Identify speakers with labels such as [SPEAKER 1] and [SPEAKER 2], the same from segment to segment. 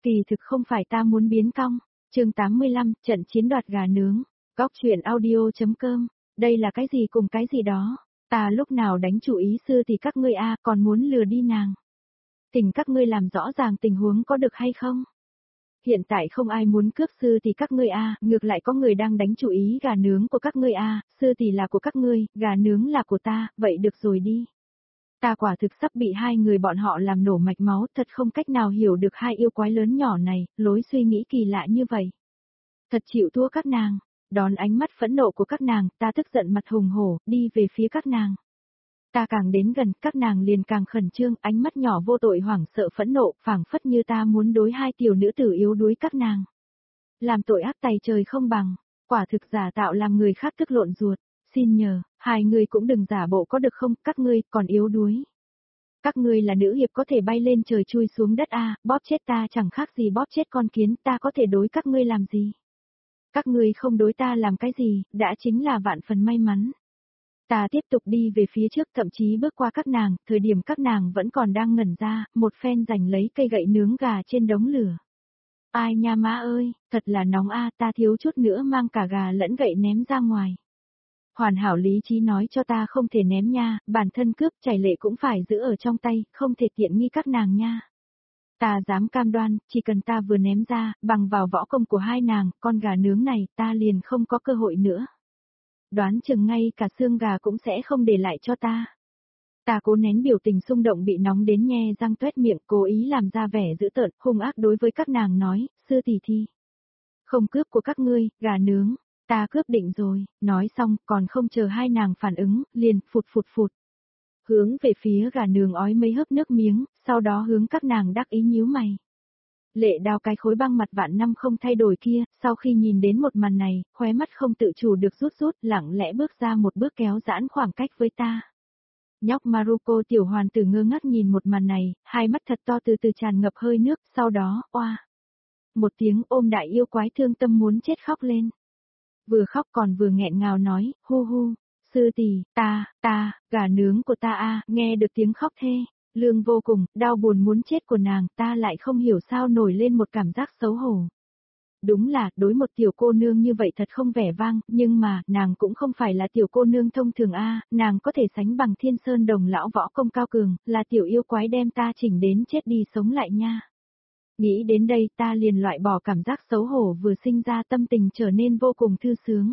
[SPEAKER 1] Kỳ thực không phải ta muốn biến cong. Chương 85, trận chiến đoạt gà nướng. Góc truyện audio.com. Đây là cái gì cùng cái gì đó? Ta lúc nào đánh chủ ý sư thì các ngươi còn muốn lừa đi nàng. Tình các ngươi làm rõ ràng tình huống có được hay không? Hiện tại không ai muốn cướp sư thì các ngươi ngược lại có người đang đánh chủ ý gà nướng của các ngươi sư thì là của các ngươi, gà nướng là của ta, vậy được rồi đi. Ta quả thực sắp bị hai người bọn họ làm nổ mạch máu, thật không cách nào hiểu được hai yêu quái lớn nhỏ này, lối suy nghĩ kỳ lạ như vậy. Thật chịu thua các nàng, đón ánh mắt phẫn nộ của các nàng, ta tức giận mặt hùng hổ, đi về phía các nàng. Ta càng đến gần, các nàng liền càng khẩn trương, ánh mắt nhỏ vô tội hoảng sợ phẫn nộ, phảng phất như ta muốn đối hai tiểu nữ tử yếu đuối các nàng. Làm tội ác tày trời không bằng, quả thực giả tạo làm người khác tức lộn ruột, xin nhờ, hai người cũng đừng giả bộ có được không, các ngươi còn yếu đuối. Các ngươi là nữ hiệp có thể bay lên trời chui xuống đất bóp chết ta chẳng khác gì bóp chết con kiến, ta có thể đối các ngươi làm gì? Các ngươi không đối ta làm cái gì, đã chính là vạn phần may mắn. Ta tiếp tục đi về phía trước, thậm chí bước qua các nàng, thời điểm các nàng vẫn còn đang ngẩn ra, một phen giành lấy cây gậy nướng gà trên đống lửa. Ai nha má ơi, thật là nóng ta thiếu chút nữa mang cả gà lẫn gậy ném ra ngoài. Hoàn hảo lý trí nói cho ta không thể ném nha, bản thân cướp chảy lệ cũng phải giữ ở trong tay, không thể tiện nghi các nàng nha. Ta dám cam đoan, chỉ cần ta vừa ném ra, bằng vào võ công của hai nàng, con gà nướng này ta liền không có cơ hội nữa. Đoán chừng ngay cả xương gà cũng sẽ không để lại cho ta. Ta cố nén biểu tình xung động bị nóng đến nhe răng toét miệng, cố ý làm ra vẻ dữ tợn, hung ác đối với các nàng nói, sư tỷ thi. Không cướp của các ngươi, gà nướng, ta cướp định rồi, nói xong, còn không chờ hai nàng phản ứng, liền phụt. Hướng về phía gà nướng ói mấy hớp nước miếng, sau đó hướng các nàng đắc ý nhíu mày. Lệ Đao cái khối băng mặt vạn năm không thay đổi kia, sau khi nhìn đến một màn này, khóe mắt không tự chủ được rút, lặng lẽ bước ra một bước kéo giãn khoảng cách với ta. Nhóc Maruko tiểu hoàn tử ngơ ngác nhìn một màn này, hai mắt thật to từ từ tràn ngập hơi nước, sau đó, một tiếng ôm đại yêu quái thương tâm muốn chết khóc lên. Vừa khóc còn vừa nghẹn ngào nói, hu, sư tỷ, gà nướng của ta nghe được tiếng khóc thê. Lương vô cùng, đau buồn muốn chết của nàng, ta lại không hiểu sao nổi lên một cảm giác xấu hổ. Đúng là, đối một tiểu cô nương như vậy thật không vẻ vang, nhưng mà, nàng cũng không phải là tiểu cô nương thông thường nàng có thể sánh bằng Thiên Sơn Đồng lão võ công cao cường, là tiểu yêu quái đem ta chỉnh đến chết đi sống lại nha. Nghĩ đến đây ta liền loại bỏ cảm giác xấu hổ vừa sinh ra, tâm tình trở nên vô cùng thư sướng.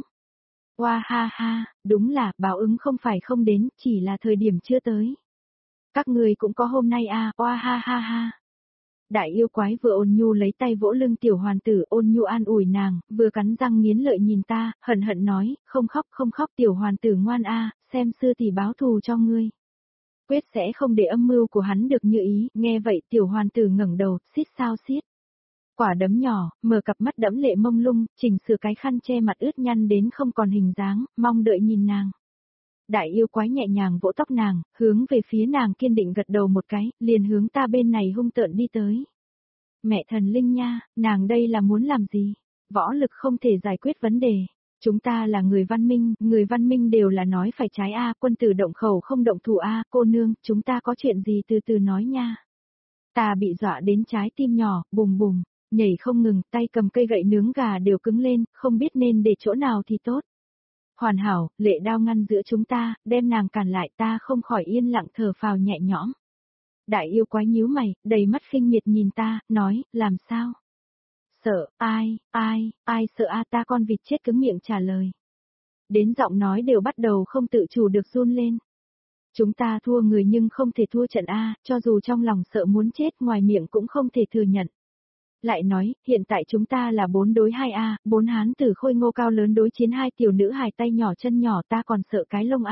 [SPEAKER 1] Ha, đúng là, báo ứng không phải không đến, chỉ là thời điểm chưa tới. Các người cũng có hôm nay ha. Đại yêu quái vừa ôn nhu lấy tay vỗ lưng tiểu hoàn tử, ôn nhu an ủi nàng, vừa cắn răng nghiến lợi nhìn ta, hận nói, không khóc tiểu hoàn tử ngoan xem sư tỷ báo thù cho ngươi. Quyết sẽ không để âm mưu của hắn được như ý, nghe vậy tiểu hoàn tử ngẩng đầu, xiết. Quả đấm nhỏ, mở cặp mắt đẫm lệ mông lung, chỉnh sửa cái khăn che mặt ướt nhăn đến không còn hình dáng, mong đợi nhìn nàng. Đại yêu quái nhẹ nhàng vỗ tóc nàng, hướng về phía nàng kiên định gật đầu một cái, liền hướng ta bên này hung tợn đi tới. Mẹ thần linh nha, nàng đây là muốn làm gì? Võ lực không thể giải quyết vấn đề. Chúng ta là người văn minh đều là nói phải trái quân tử động khẩu không động thủ cô nương, chúng ta có chuyện gì từ từ nói nha. Ta bị dọa đến trái tim nhỏ, bùm, nhảy không ngừng, tay cầm cây gậy nướng gà đều cứng lên, không biết nên để chỗ nào thì tốt. Hoàn hảo, Lệ Đao ngăn giữa chúng ta, đem nàng cản lại, ta không khỏi yên lặng thở phào nhẹ nhõm. Đại yêu quái nhíu mày, đầy mắt khinh miệt nhìn ta, nói, làm sao? Sợ, ai sợ ta con vịt chết cứng miệng trả lời. Đến giọng nói đều bắt đầu không tự chủ được run lên. Chúng ta thua người nhưng không thể thua trận cho dù trong lòng sợ muốn chết ngoài miệng cũng không thể thừa nhận. Lại nói, hiện tại chúng ta là 4 đối 2 4 hán tử khôi ngô cao lớn đối chiến 2 tiểu nữ hài tay nhỏ chân nhỏ, ta còn sợ cái lông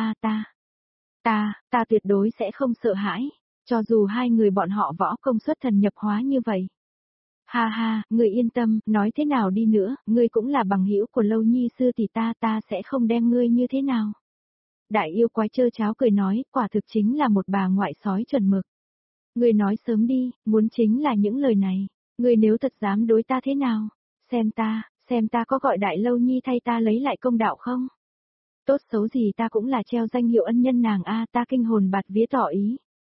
[SPEAKER 1] ta tuyệt đối sẽ không sợ hãi, cho dù hai người bọn họ võ công xuất thần nhập hóa như vậy. Ha, ngươi yên tâm, nói thế nào đi nữa, ngươi cũng là bằng hữu của Lâu Nhi sư thì ta sẽ không đem ngươi như thế nào. Đại yêu quái trơ cháo cười nói, quả thực chính là một bà ngoại sói chuẩn mực. Ngươi nói sớm đi, muốn chính là những lời này. Ngươi nếu thật dám đối ta thế nào? Xem ta có gọi Đại Lâu Nhi thay ta lấy lại công đạo không? Tốt xấu gì ta cũng là treo danh hiệu ân nhân nàng ta kinh hồn bạt vía tỏ ý.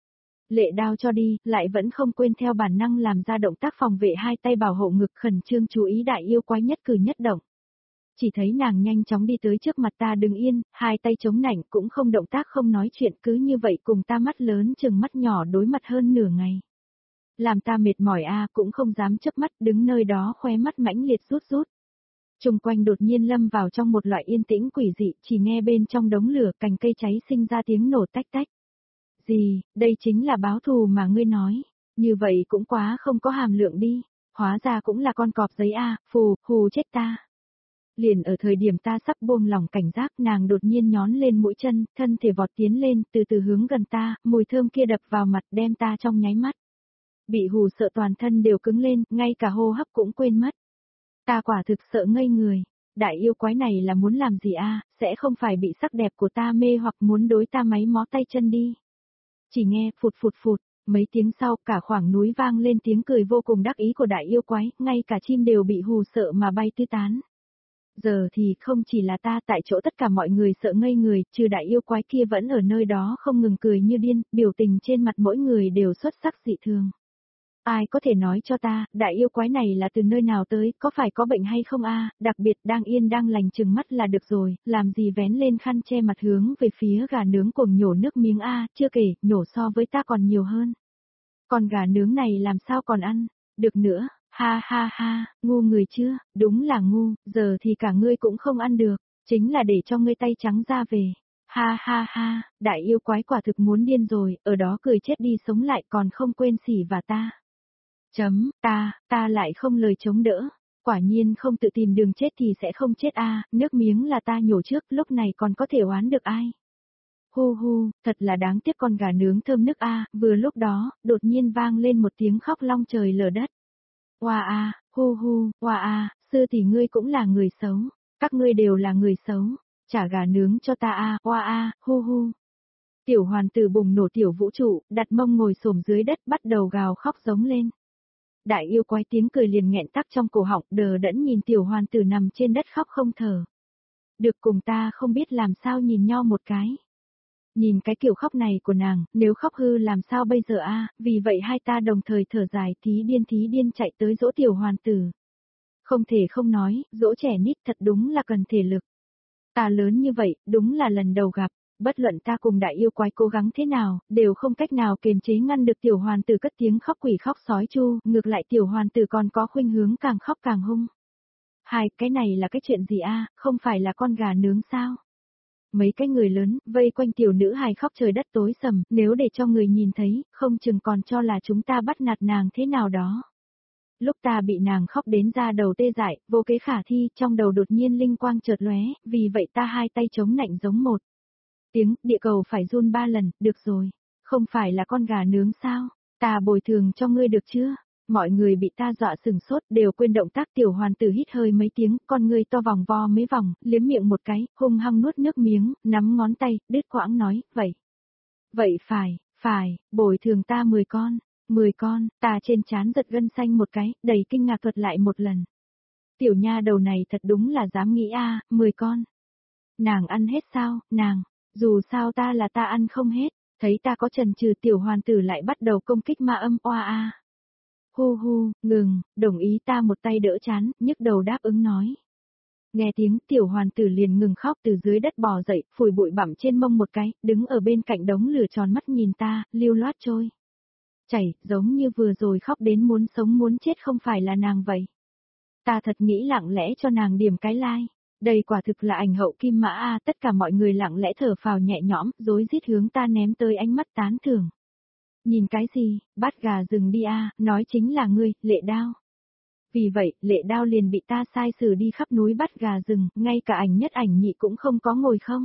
[SPEAKER 1] Lệ Đao cho đi, lại vẫn không quên theo bản năng làm ra động tác phòng vệ, hai tay bảo hộ ngực, khẩn trương chú ý đại yêu quái nhất cử nhất động. Chỉ thấy nàng nhanh chóng đi tới trước mặt ta đứng yên, hai tay chống nạnh, cũng không động tác không nói chuyện, cứ như vậy cùng ta mắt lớn chừng mắt nhỏ đối mặt hơn nửa ngày. Làm ta mệt mỏi cũng không dám chớp mắt, đứng nơi đó khóe mắt mãnh liệt rút rút. Chung quanh đột nhiên lâm vào trong một loại yên tĩnh quỷ dị, chỉ nghe bên trong đống lửa cành cây cháy sinh ra tiếng nổ tách tách. Gì, đây chính là báo thù mà ngươi nói, như vậy cũng quá không có hàm lượng đi, hóa ra cũng là con cọp giấy phù, hù chết ta. Liền ở thời điểm ta sắp buông lỏng cảnh giác, nàng đột nhiên nhón lên mũi chân, thân thể vọt tiến lên, từ từ hướng gần ta, mùi thơm kia đập vào mặt đem ta trong nháy mắt. Bị hù sợ toàn thân đều cứng lên, ngay cả hô hấp cũng quên mất. Ta quả thực sợ ngây người, đại yêu quái này là muốn làm gì sẽ không phải bị sắc đẹp của ta mê hoặc muốn đối ta máy mó tay chân đi. Chỉ nghe phụt phụt phụt, mấy tiếng sau cả khoảng núi vang lên tiếng cười vô cùng đắc ý của đại yêu quái, ngay cả chim đều bị hù sợ mà bay tứ tán. Giờ thì không chỉ là ta, tại chỗ tất cả mọi người sợ ngây người, trừ đại yêu quái kia vẫn ở nơi đó không ngừng cười như điên, biểu tình trên mặt mỗi người đều xuất sắc dị thường. Ai có thể nói cho ta, đại yêu quái này là từ nơi nào tới, có phải có bệnh hay không đặc biệt đang yên đang lành chừng mắt là được rồi, làm gì vén lên khăn che mặt hướng về phía gà nướng cuồng nhổ nước miếng chưa kể, nhổ so với ta còn nhiều hơn. Còn gà nướng này làm sao còn ăn, được nữa, ha ha ha, ngu người chưa, đúng là ngu, giờ thì cả ngươi cũng không ăn được, chính là để cho ngươi tay trắng ra về. Ha ha ha, đại yêu quái quả thực muốn điên rồi, ở đó cười chết đi sống lại còn không quên xỉ và ta. Ta lại không lời chống đỡ, quả nhiên không tự tìm đường chết thì sẽ không chết nước miếng là ta nhổ trước, lúc này còn có thể oán được ai. Hu hu, thật là đáng tiếc con gà nướng thơm nức vừa lúc đó, đột nhiên vang lên một tiếng khóc long trời lở đất. Oa hu hu, oa sư tỷ ngươi cũng là người xấu, các ngươi đều là người xấu, trả gà nướng cho ta oa hu hu. Tiểu hoàn tử bùng nổ tiểu vũ trụ, đặt mông ngồi xổm dưới đất bắt đầu gào khóc giống lên. Đại yêu quái tiếng cười liền nghẹn tắc trong cổ họng, đờ đẫn nhìn tiểu hoàn tử nằm trên đất khóc không thở. Được cùng ta không biết làm sao nhìn nhau một cái. Nhìn cái kiểu khóc này của nàng, nếu khóc hư làm sao bây giờ vì vậy hai ta đồng thời thở dài thí điên chạy tới dỗ tiểu hoàn tử. Không thể không nói, dỗ trẻ nít thật đúng là cần thể lực. Ta lớn như vậy, đúng là lần đầu gặp. Bất luận ta cùng đại yêu quái cố gắng thế nào, đều không cách nào kiềm chế ngăn được tiểu hoàn tử cất tiếng khóc quỷ khóc sói chu, ngược lại tiểu hoàn tử còn có khuynh hướng càng khóc càng hung. Hai, cái này là cái chuyện gì không phải là con gà nướng sao? Mấy cái người lớn, vây quanh tiểu nữ hài khóc trời đất tối sầm, nếu để cho người nhìn thấy, không chừng còn cho là chúng ta bắt nạt nàng thế nào đó. Lúc ta bị nàng khóc đến da đầu tê dại, vô kế khả thi, trong đầu đột nhiên linh quang chợt lóe, vì vậy ta hai tay chống nạnh giống một. Tiếng, địa cầu phải run 3 lần, được rồi. Không phải là con gà nướng sao? Ta bồi thường cho ngươi được chưa? Mọi người bị ta dọa sừng sốt, đều quên động tác tiểu hoàn tử hít hơi mấy tiếng, con ngươi to vòng vo mấy vòng, liếm miệng một cái, hung hăng nuốt nước miếng, nắm ngón tay, đứt quãng nói, vậy. Vậy phải, bồi thường ta 10 con. 10 con, ta trên trán giật gân xanh một cái, đầy kinh ngạc thuật lại một lần. Tiểu nha đầu này thật đúng là dám nghĩ 10 con. Nàng ăn hết sao, nàng? Dù sao ta là ta ăn không hết, thấy ta có chần chừ tiểu hoàn tử lại bắt đầu công kích ma âm oa. Hu hu, ngừng, đồng ý ta một tay đỡ chán, nhức đầu đáp ứng nói. Nghe tiếng tiểu hoàn tử liền ngừng khóc từ dưới đất bò dậy, phủi bụi bặm trên mông một cái, đứng ở bên cạnh đống lửa tròn mắt nhìn ta, lưu loát trôi. Chảy, giống như vừa rồi khóc đến muốn sống muốn chết không phải là nàng vậy. Ta thật nghĩ lặng lẽ cho nàng điểm cái like. Đây quả thực là ảnh hậu kim mã tất cả mọi người lặng lẽ thở phào nhẹ nhõm, rối rít hướng ta ném tới ánh mắt tán thưởng. Nhìn cái gì, bắt gà rừng đi nói chính là ngươi, Lệ Đao. Vì vậy, Lệ Đao liền bị ta sai xử đi khắp núi bắt gà rừng, ngay cả ảnh nhất ảnh nhị cũng không có ngồi không.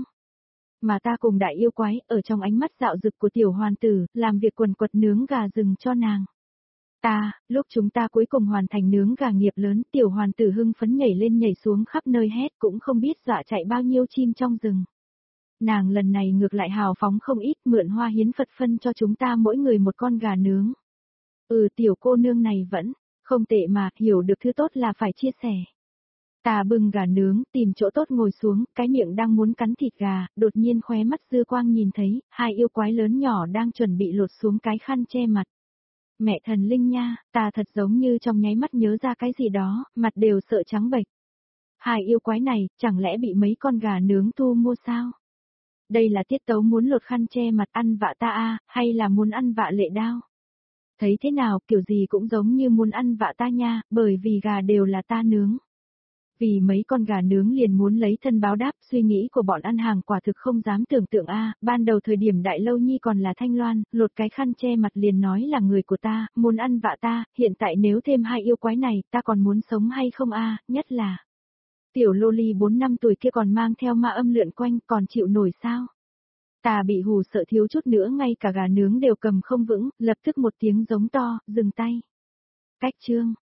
[SPEAKER 1] Mà ta cùng đại yêu quái, ở trong ánh mắt dạo dực của tiểu hoàn tử, làm việc quần quật nướng gà rừng cho nàng. Lúc chúng ta cuối cùng hoàn thành nướng gà nghiệp lớn, tiểu hoàn tử hưng phấn nhảy lên nhảy xuống khắp nơi hét cũng không biết dọa chạy bao nhiêu chim trong rừng. Nàng lần này ngược lại hào phóng không ít, mượn hoa hiến Phật phân cho chúng ta mỗi người một con gà nướng. Tiểu cô nương này vẫn, không tệ mà, hiểu được thứ tốt là phải chia sẻ. Ta bưng gà nướng, tìm chỗ tốt ngồi xuống, cái miệng đang muốn cắn thịt gà, đột nhiên khóe mắt dư quang nhìn thấy, hai yêu quái lớn nhỏ đang chuẩn bị lột xuống cái khăn che mặt. Mẹ thần linh nha, ta thật giống như trong nháy mắt nhớ ra cái gì đó, mặt đều sợ trắng bệch. Hai yêu quái này, chẳng lẽ bị mấy con gà nướng thu mua sao? Đây là tiết tấu muốn lột khăn che mặt ăn vạ ta hay là muốn ăn vạ Lệ Đao? Thấy thế nào, kiểu gì cũng giống như muốn ăn vạ ta nha, bởi vì gà đều là ta nướng. Vì mấy con gà nướng liền muốn lấy thân báo đáp, suy nghĩ của bọn ăn hàng quả thực không dám tưởng tượng ban đầu thời điểm Đại Lâu Nhi còn là Thanh Loan, lột cái khăn che mặt liền nói là người của ta, muốn ăn vạ ta, hiện tại nếu thêm hai yêu quái này, ta còn muốn sống hay không nhất là tiểu loli 4 năm tuổi kia còn mang theo ma âm lượn quanh, còn chịu nổi sao? Ta bị hù sợ thiếu chút nữa ngay cả gà nướng đều cầm không vững, lập tức một tiếng giống to, dừng tay. Cách chương